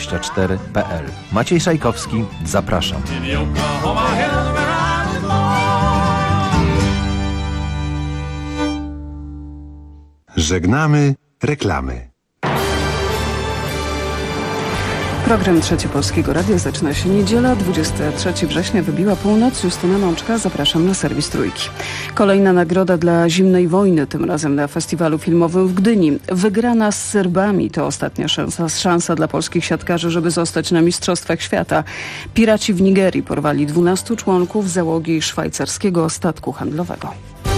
radio24.pl. Maciej Szajkowski, zapraszam. Żegnamy reklamy. Program Trzeci Polskiego Radia zaczyna się niedziela, 23 września, wybiła północ. Justyna Mączka, zapraszam na serwis Trójki. Kolejna nagroda dla Zimnej Wojny, tym razem na festiwalu filmowym w Gdyni. Wygrana z Serbami to ostatnia szansa dla polskich siatkarzy, żeby zostać na Mistrzostwach Świata. Piraci w Nigerii porwali 12 członków załogi szwajcarskiego statku handlowego.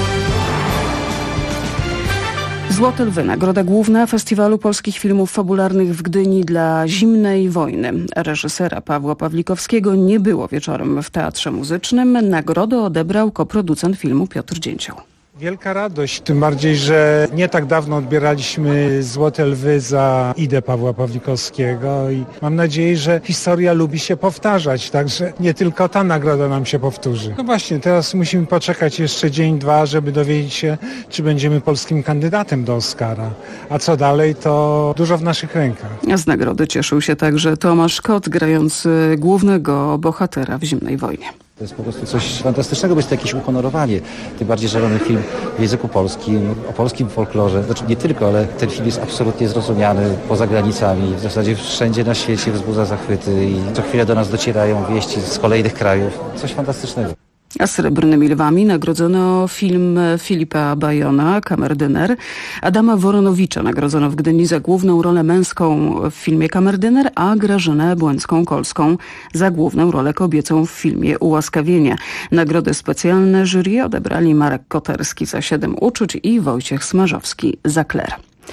Złote Lwy, nagroda główna Festiwalu Polskich Filmów Fabularnych w Gdyni dla Zimnej Wojny. Reżysera Pawła Pawlikowskiego nie było wieczorem w Teatrze Muzycznym. Nagrodę odebrał koproducent filmu Piotr Dzięcioł. Wielka radość, tym bardziej, że nie tak dawno odbieraliśmy Złote Lwy za Idę Pawła Pawlikowskiego i mam nadzieję, że historia lubi się powtarzać, także nie tylko ta nagroda nam się powtórzy. No właśnie, teraz musimy poczekać jeszcze dzień, dwa, żeby dowiedzieć się, czy będziemy polskim kandydatem do Oscara. A co dalej, to dużo w naszych rękach. Z nagrody cieszył się także Tomasz Kot, grający głównego bohatera w Zimnej Wojnie. To jest po prostu coś fantastycznego, bo jest to jakieś uhonorowanie. Tym bardziej, że mamy film w języku polskim, o polskim folklorze. Znaczy nie tylko, ale ten film jest absolutnie zrozumiany poza granicami. W zasadzie wszędzie na świecie wzbudza zachwyty i co chwilę do nas docierają wieści z kolejnych krajów. Coś fantastycznego. A Srebrnymi Lwami nagrodzono film Filipa Bajona, Kamerdyner. Adama Woronowicza nagrodzono w Gdyni za główną rolę męską w filmie Kamerdyner, a Grażynę Błęcką-Kolską za główną rolę kobiecą w filmie Ułaskawienie. Nagrody specjalne jury odebrali Marek Koterski za 7 uczuć i Wojciech Smarzowski za Kler.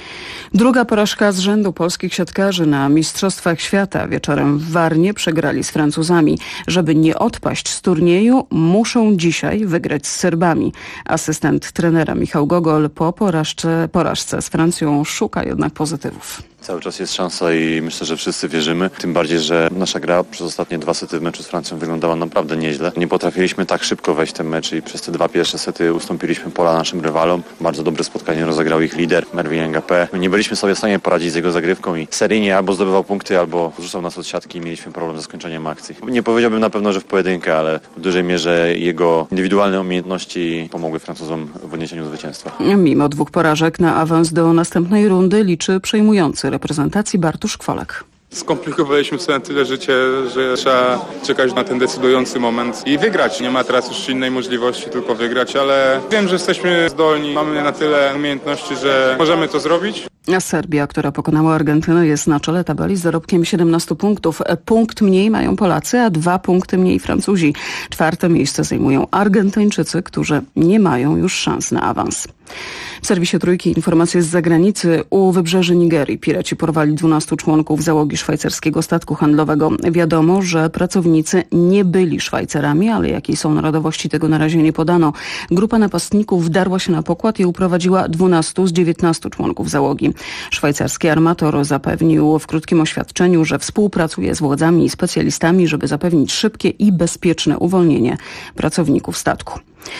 Druga porażka z rzędu polskich siatkarzy na Mistrzostwach Świata. Wieczorem w Warnie przegrali z Francuzami. Żeby nie odpaść z turnieju, muszą dzisiaj wygrać z Serbami. Asystent trenera Michał Gogol po porażce z Francją szuka jednak pozytywów. Cały czas jest szansa i myślę, że wszyscy wierzymy. Tym bardziej, że nasza gra przez ostatnie 2 sety w meczu z Francją wyglądała naprawdę nieźle. Nie potrafiliśmy tak szybko wejść w ten mecz i przez te 2 pierwsze sety ustąpiliśmy pola naszym rywalom. Bardzo dobre spotkanie rozegrał ich lider Mervin Ngapé. Nie byliśmy sobie w stanie poradzić z jego zagrywką i seryjnie albo zdobywał punkty, albo rzucał nas od siatki i mieliśmy problem ze skończeniem akcji. Nie powiedziałbym na pewno, że w pojedynkę, ale w dużej mierze jego indywidualne umiejętności pomogły Francuzom w odniesieniu zwycięstwa. Mimo 2 porażek na awans do następnej rundy liczy przejmujący reprezentacji Bartosz Kwolek. Skomplikowaliśmy sobie na tyle życie, że trzeba czekać na ten decydujący moment i wygrać. Nie ma teraz już innej możliwości, tylko wygrać, ale wiem, że jesteśmy zdolni, mamy na tyle umiejętności, że możemy to zrobić. A Serbia, która pokonała Argentynę, jest na czele tabeli z zarobkiem 17 punktów. Punkt mniej mają Polacy, a 2 punkty mniej Francuzi. 4. miejsce zajmują Argentyńczycy, którzy nie mają już szans na awans. W serwisie Trójki informacje z zagranicy. U wybrzeży Nigerii piraci porwali 12 członków załogi szwajcarskiego statku handlowego. Wiadomo, że pracownicy nie byli Szwajcarami, ale jakiej są narodowości, tego na razie nie podano. Grupa napastników wdarła się na pokład i uprowadziła 12 z 19 członków załogi. Szwajcarski armator zapewnił w krótkim oświadczeniu, że współpracuje z władzami i specjalistami, żeby zapewnić szybkie i bezpieczne uwolnienie pracowników statku.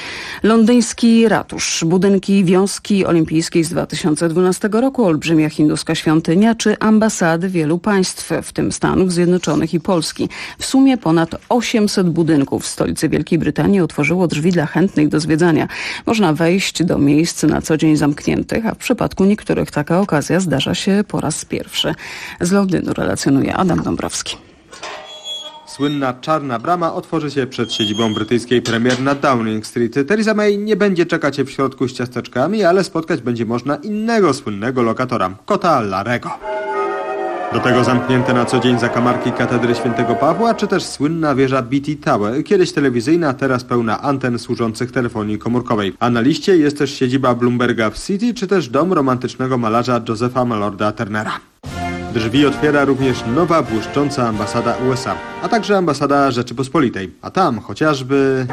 Londyński ratusz, budynki wioski olimpijskiej z 2012 roku, olbrzymia hinduska świątynia czy ambasady wielu państw, w tym Stanów Zjednoczonych i Polski. W sumie ponad 800 budynków w stolicy Wielkiej Brytanii otworzyło drzwi dla chętnych do zwiedzania. Można wejść do miejsc na co dzień zamkniętych, a w przypadku niektórych taka okazja zdarza się po raz pierwszy. Z Londynu relacjonuje Adam Dąbrowski. Słynna Czarna Brama otworzy się przed siedzibą brytyjskiej premier na Downing Street. Theresa May nie będzie czekać się w środku z ciasteczkami, ale spotkać będzie można innego słynnego lokatora, kota Larego. Do tego zamknięte na co dzień zakamarki katedry Świętego Pawła, czy też słynna wieża BT Tower, kiedyś telewizyjna, teraz pełna anten służących telefonii komórkowej. A na liście jest też siedziba Bloomberga w City, czy też dom romantycznego malarza Josepha Malorda Turnera. Drzwi otwiera również nowa, błyszcząca ambasada USA, a także ambasada Rzeczypospolitej, a tam chociażby...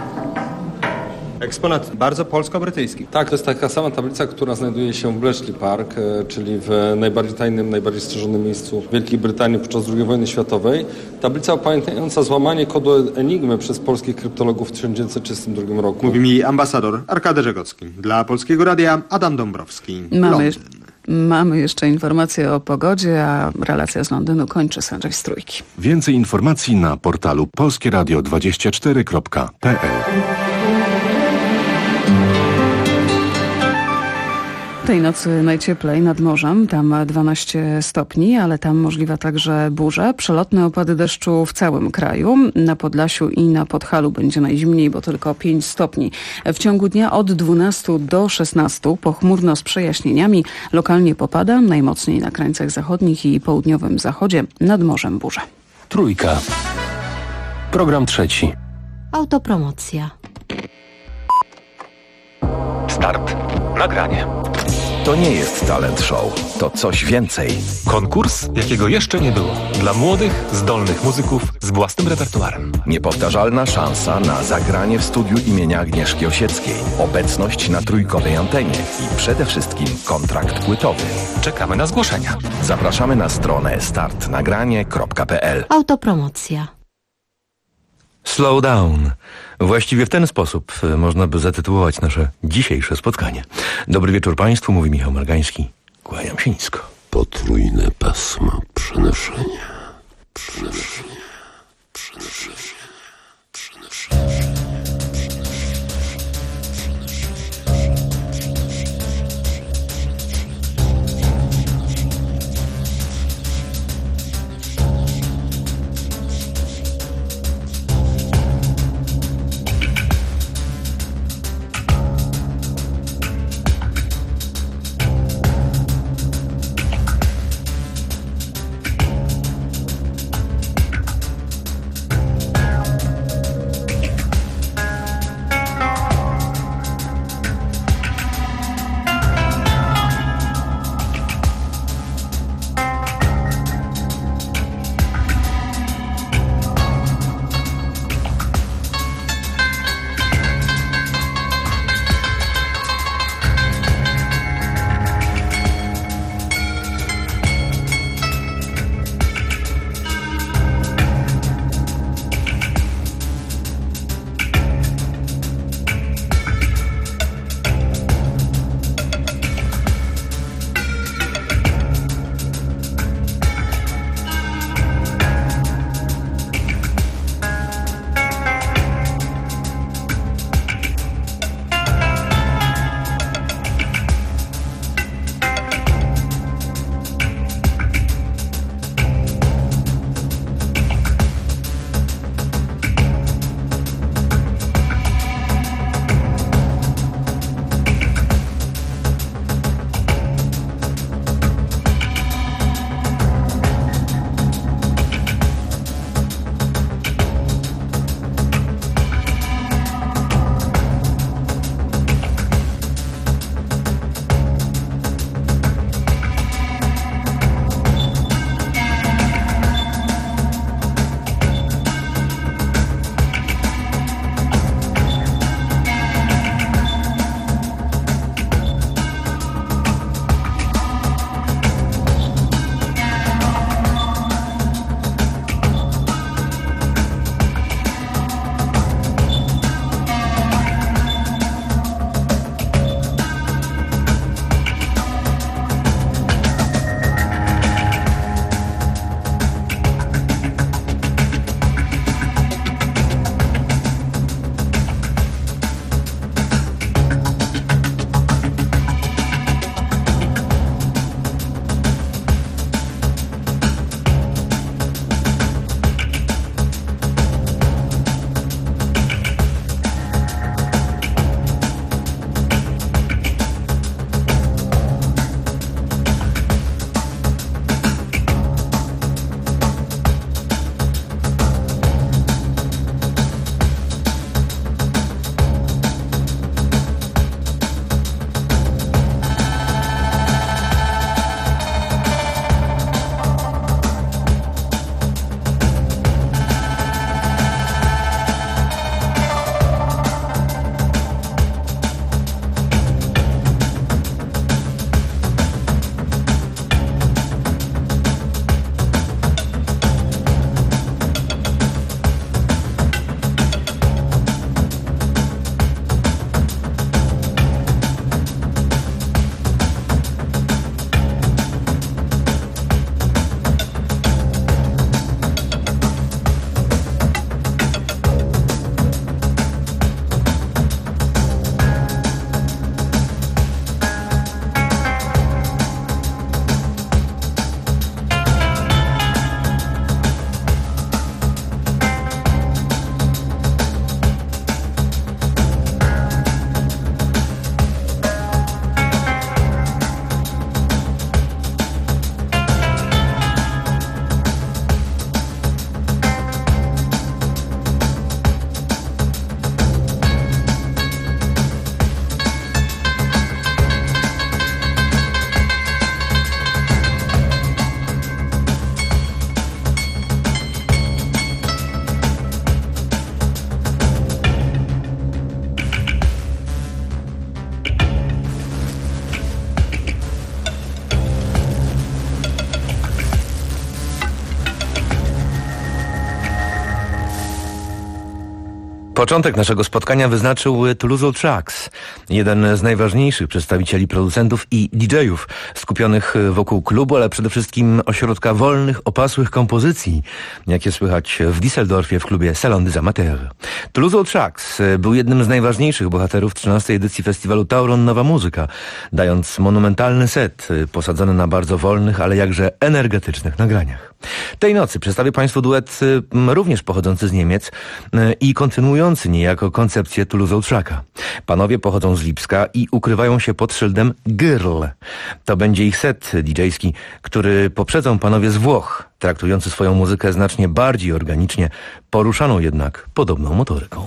Eksponat bardzo polsko-brytyjski. Tak, to jest taka sama tablica, która znajduje się w Bletchley Park, czyli w najbardziej tajnym, najbardziej strzeżonym miejscu Wielkiej Brytanii podczas II wojny światowej. Tablica upamiętniająca złamanie kodu Enigmy przez polskich kryptologów w 1932 roku. Mówi mi ambasador Arkady Żegocki. Dla Polskiego Radia Adam Dąbrowski. Mamy jeszcze informacje o pogodzie, a relacja z Londynu kończy Sędzia z Trójki. Więcej informacji na portalu polskieradio24.pl. Tej nocy najcieplej nad morzem, tam 12 stopni, ale tam możliwa także burza. Przelotne opady deszczu w całym kraju. Na Podlasiu i na Podhalu będzie najzimniej, bo tylko 5 stopni. W ciągu dnia od 12 do 16 pochmurno z przejaśnieniami. Lokalnie popada, najmocniej na krańcach zachodnich i południowym zachodzie, nad morzem burza. Trójka. Program trzeci. Autopromocja. Start. Nagranie. To nie jest talent show, to coś więcej. Konkurs, jakiego jeszcze nie było. Dla młodych, zdolnych muzyków z własnym repertuarem. Niepowtarzalna szansa na zagranie w studiu imienia Agnieszki Osieckiej. Obecność na trójkowej antenie i przede wszystkim kontrakt płytowy. Czekamy na zgłoszenia. Zapraszamy na stronę startnagranie.pl. Autopromocja. Slow down. Właściwie w ten sposób można by zatytułować nasze dzisiejsze spotkanie. Dobry wieczór Państwu, mówi Michał Margański. Kłaniam się nisko. Potrójne pasmo przenoszenia. Początek naszego spotkania wyznaczył Toulouse Old Tracks, jeden z najważniejszych przedstawicieli producentów i DJ-ów skupionych wokół klubu, ale przede wszystkim ośrodka wolnych, opasłych kompozycji, jakie słychać w Düsseldorfie w klubie Salon des Amateurs. Toulouse Old Tracks był jednym z najważniejszych bohaterów 13. edycji festiwalu Tauron Nowa Muzyka, dając monumentalny set posadzony na bardzo wolnych, ale jakże energetycznych nagraniach. Tej nocy przedstawię Państwu duet również pochodzący z Niemiec i kontynuujący niejako koncepcję Toulouse Old Tracka. Panowie pochodzą z Lipska i ukrywają się pod szyldem Girl. To będzie ich set DJ-ski, który poprzedzą panowie z Włoch, traktujący swoją muzykę znacznie bardziej organicznie, poruszaną jednak podobną motoryką.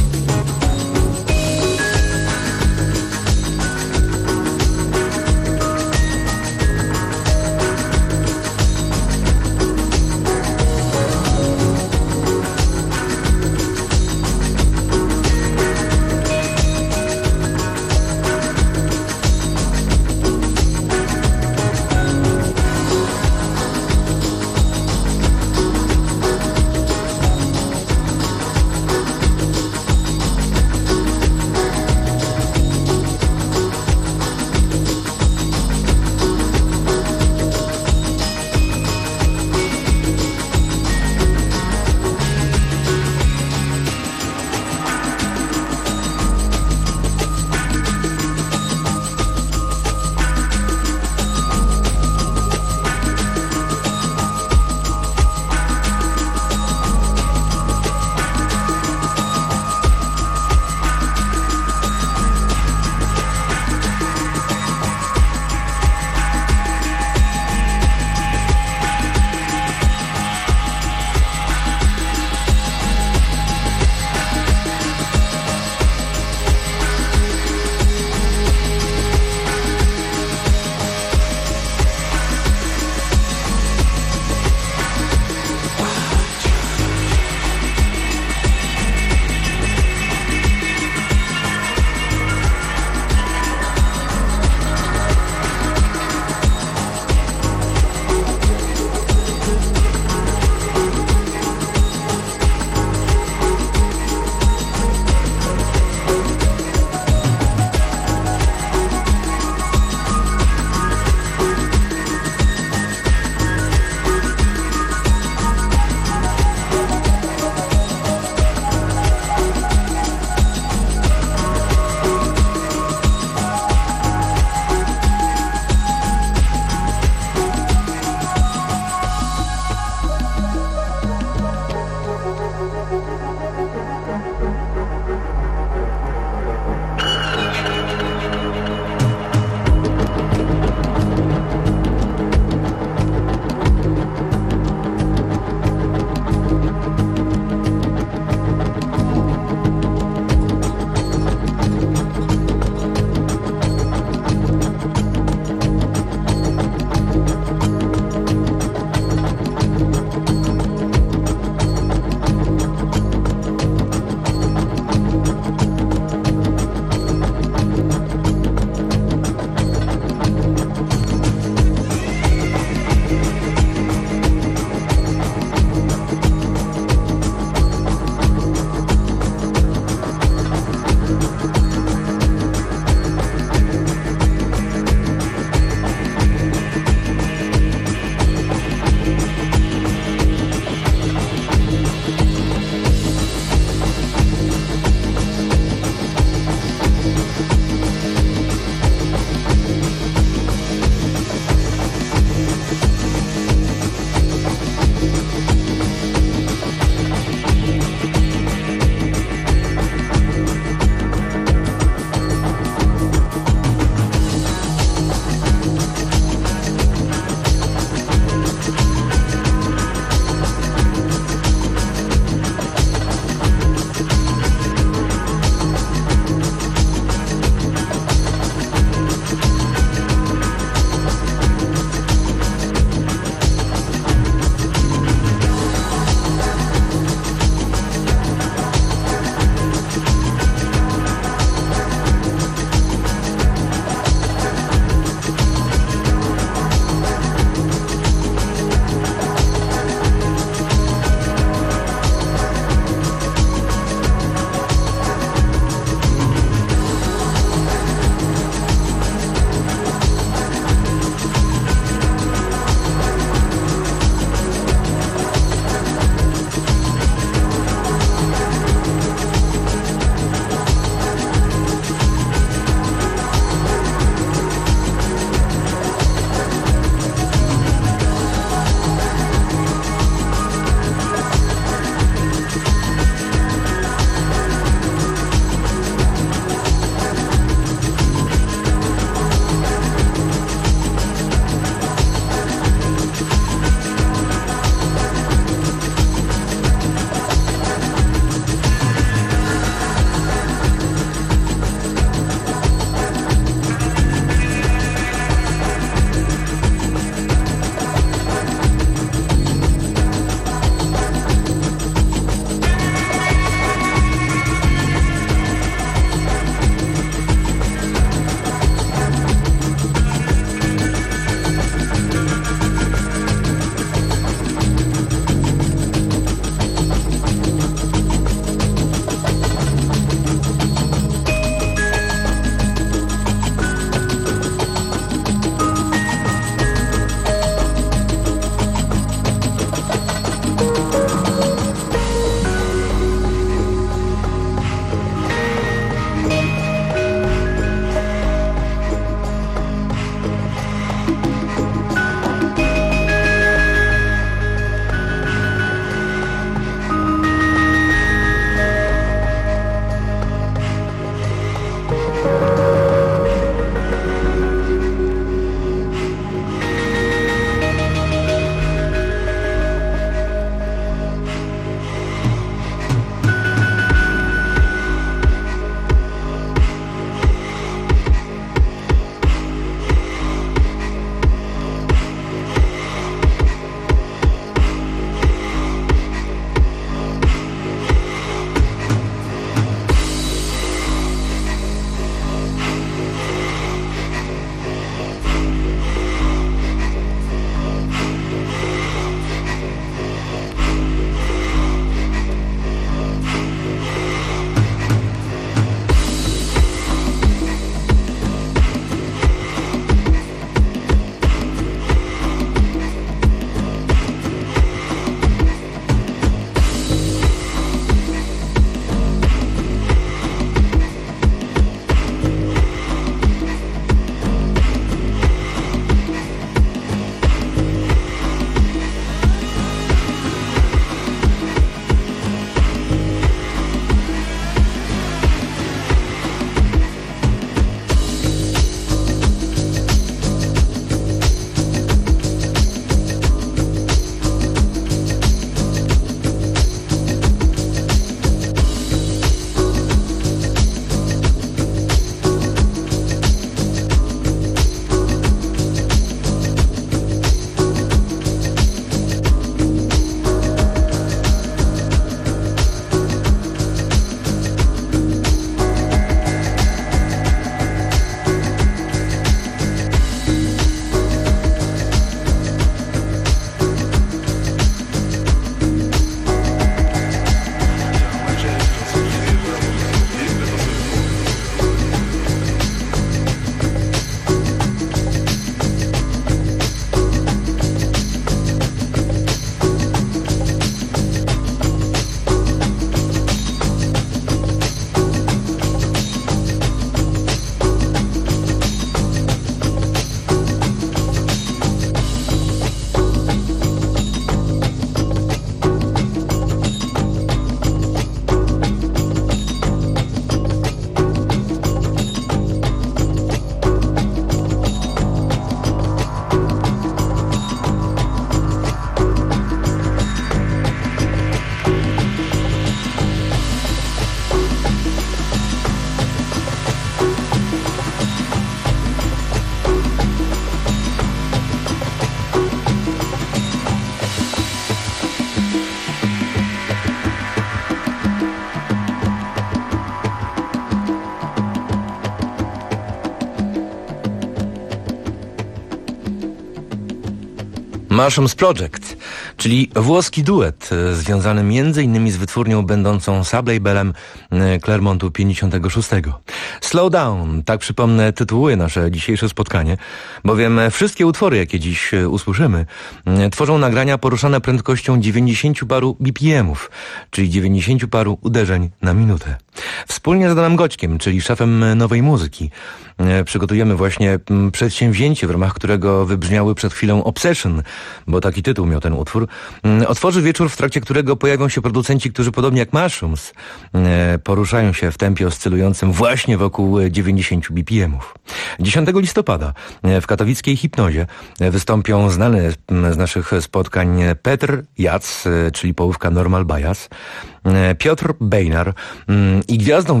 Mushrooms Project, czyli włoski duet związany m.in. z wytwórnią będącą sublabelem Clermontu 56. Slow Down, tak przypomnę, tytułuje nasze dzisiejsze spotkanie, bowiem wszystkie utwory, jakie dziś usłyszymy, tworzą nagrania poruszane prędkością 90 paru BPM-ów, czyli 90 paru uderzeń na minutę. Wspólnie z Adanem Goćkiem, czyli szefem Nowej Muzyki, przygotujemy właśnie przedsięwzięcie, w ramach którego wybrzmiały przed chwilą Obsession, bo taki tytuł miał ten utwór. Otworzy wieczór, w trakcie którego pojawią się producenci, którzy podobnie jak Mushrooms poruszają się w tempie oscylującym właśnie wokół 90 BPM-ów. 10 listopada w katowickiej Hipnozie wystąpią znany z naszych spotkań Petr Jac, czyli połówka Normal Bias, Piotr Bejnar i gwiazda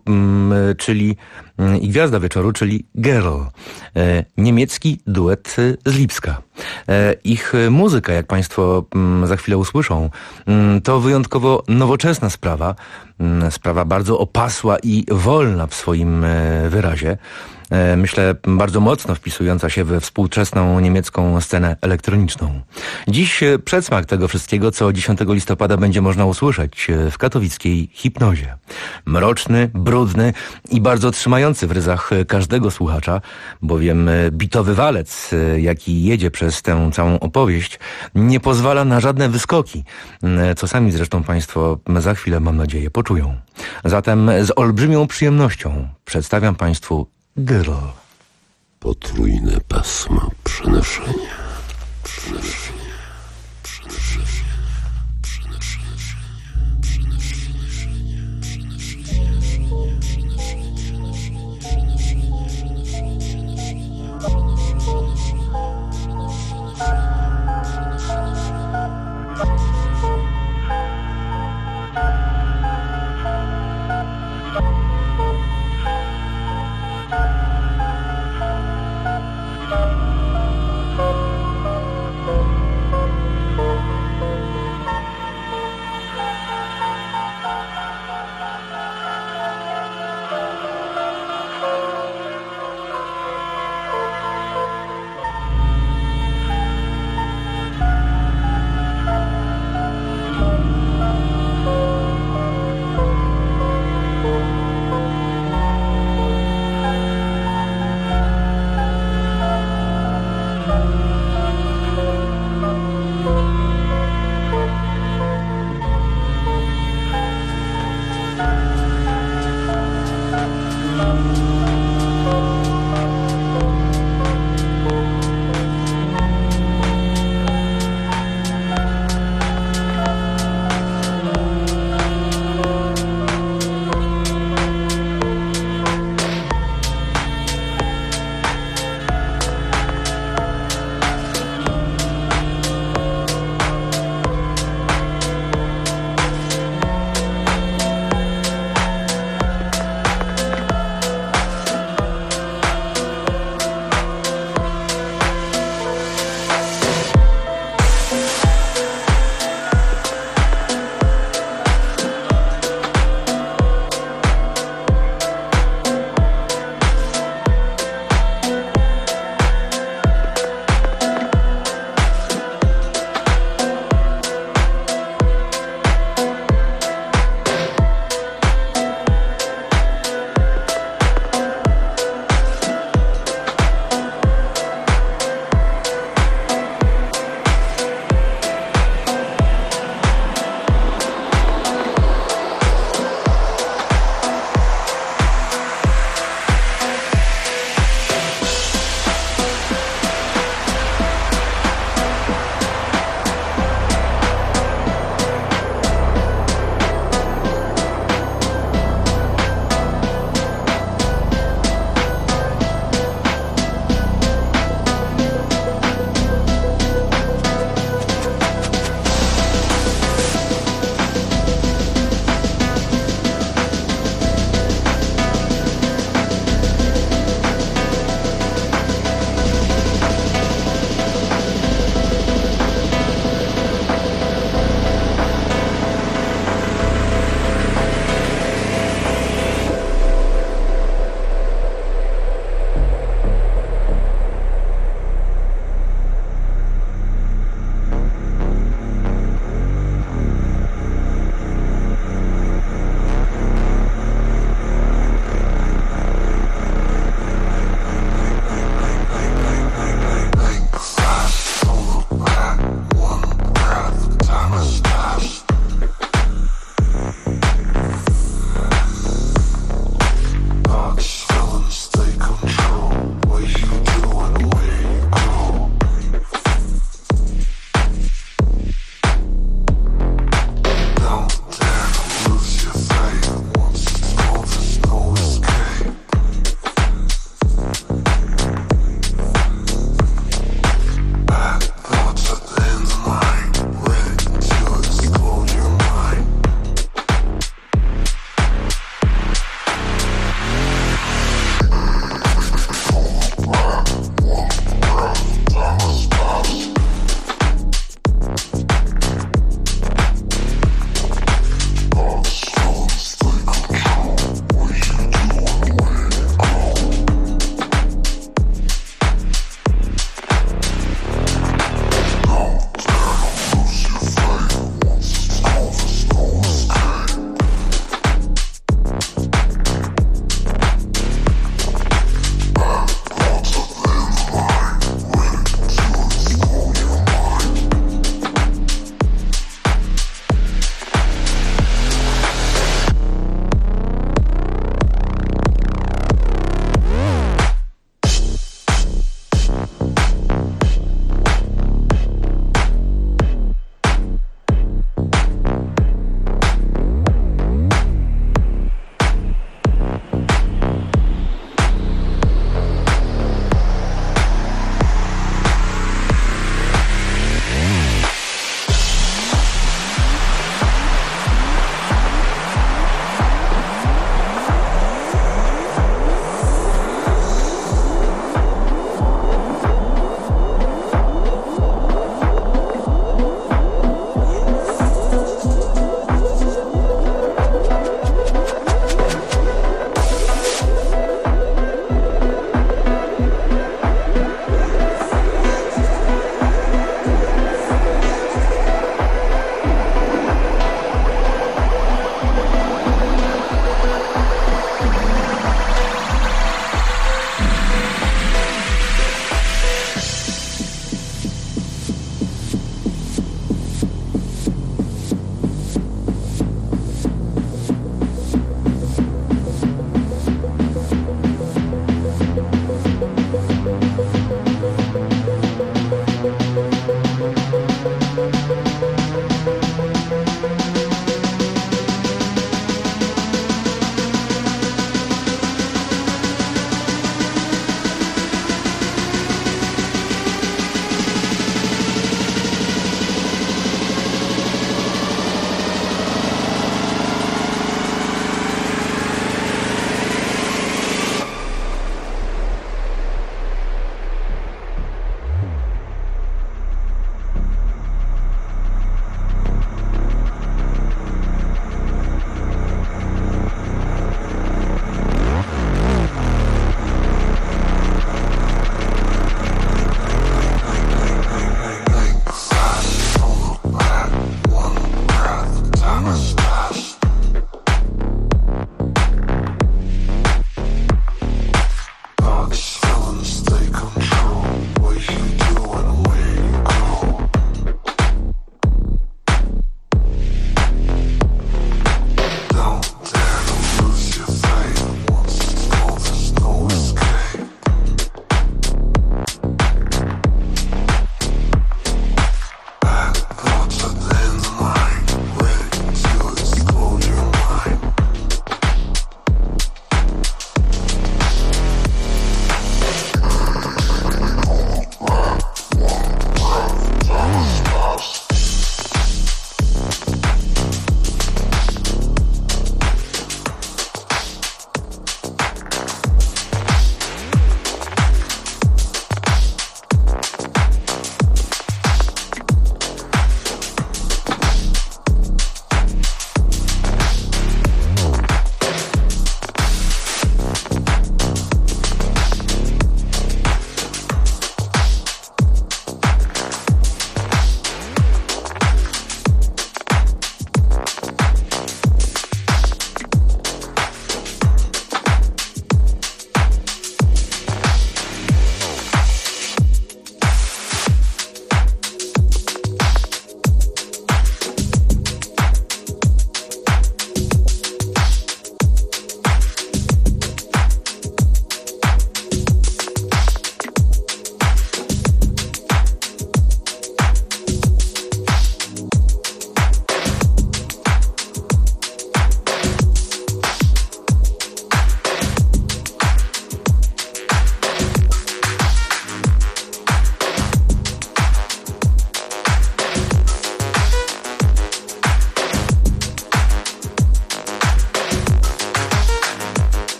wieczoru, czyli Girl, niemiecki duet z Lipska. Ich muzyka, jak Państwo za chwilę usłyszą, to wyjątkowo nowoczesna sprawa bardzo opasła i wolna w swoim wyrazie. Myślę, bardzo mocno wpisująca się we współczesną niemiecką scenę elektroniczną. Dziś przedsmak tego wszystkiego, co 10 listopada będzie można usłyszeć w katowickiej Hipnozie. Mroczny, brudny i bardzo trzymający w ryzach każdego słuchacza, bowiem bitowy walec, jaki jedzie przez tę całą opowieść, nie pozwala na żadne wyskoki, co sami zresztą Państwo za chwilę, mam nadzieję, poczują. Zatem z olbrzymią przyjemnością przedstawiam Państwu Girl. Potrójne pasmo przenoszenia.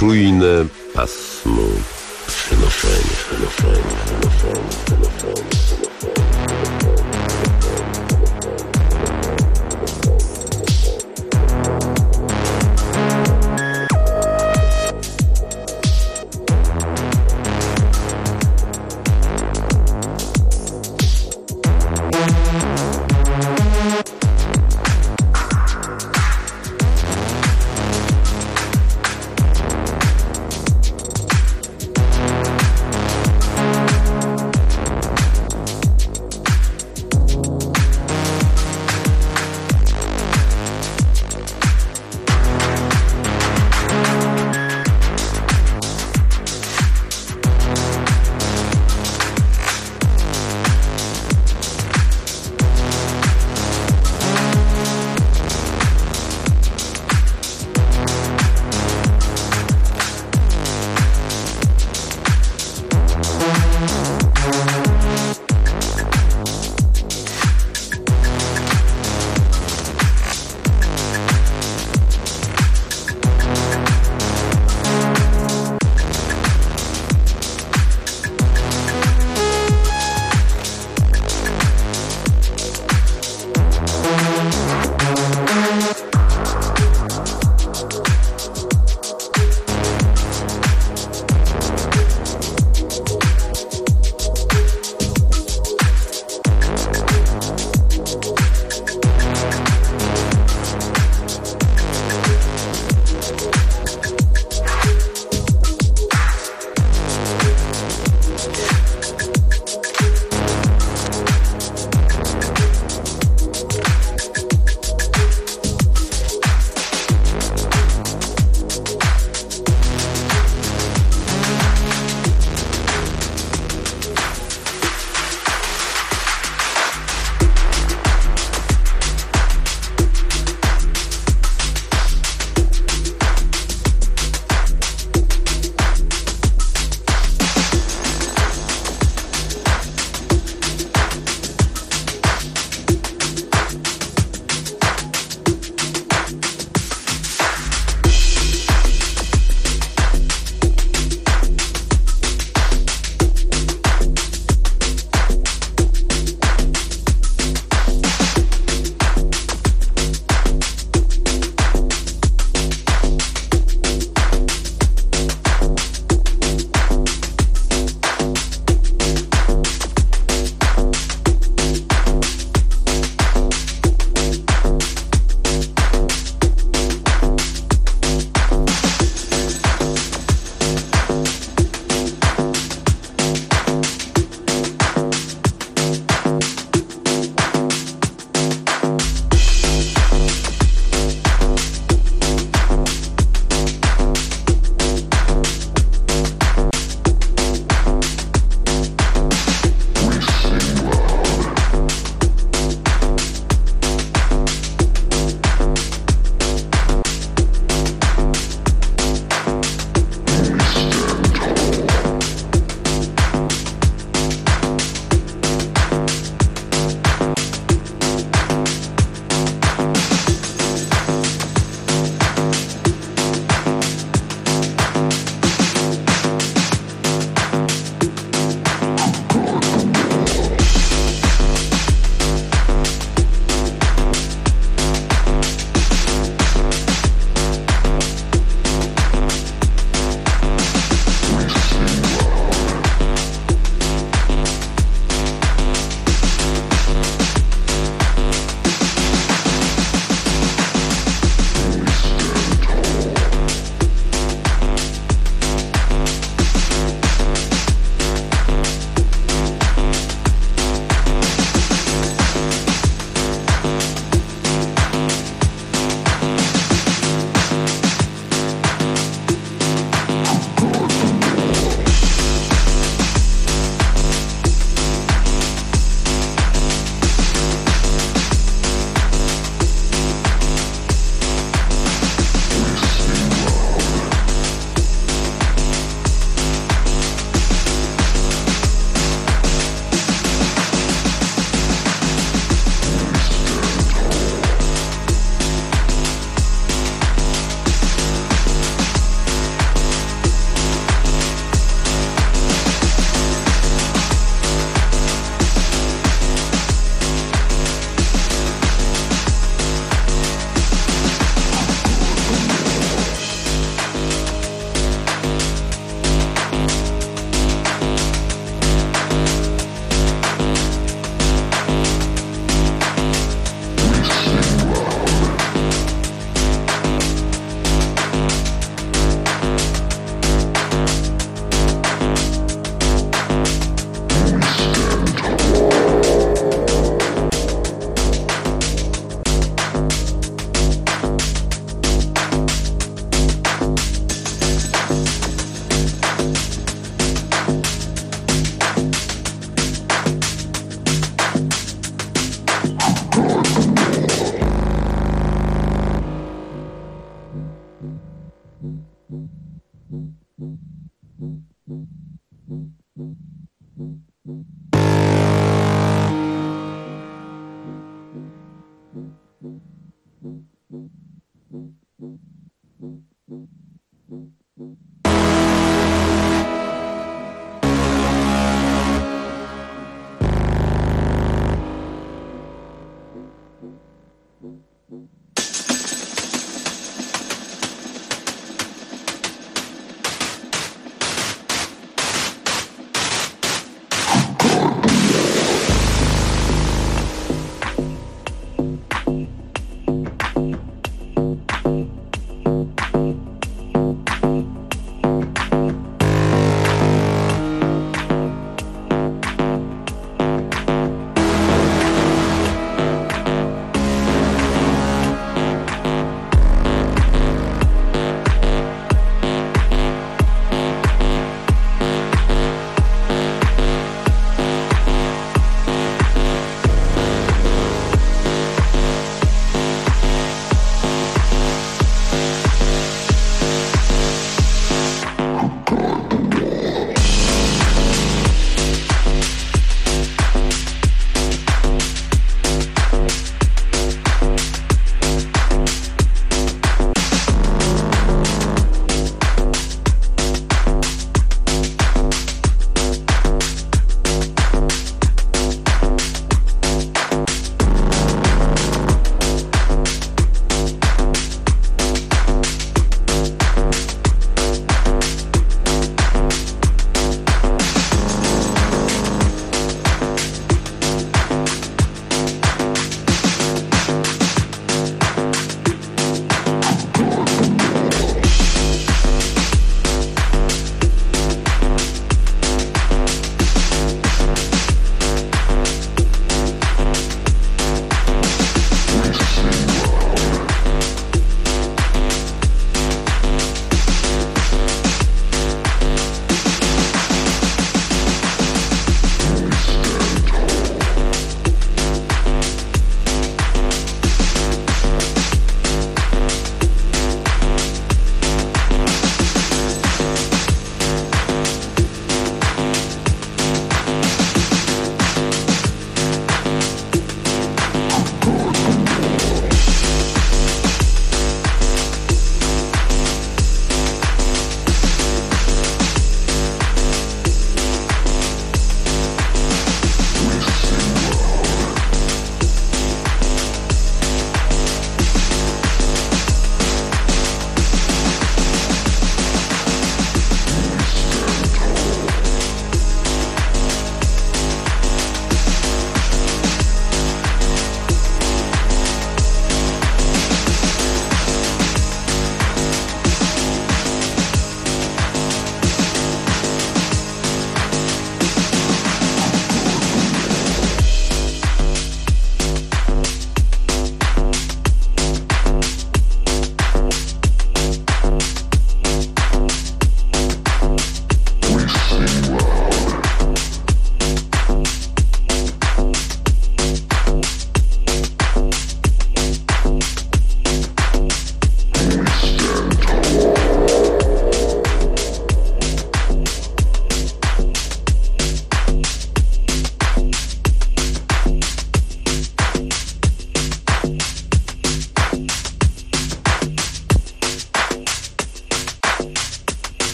Potrójne pasmo przenoszenia.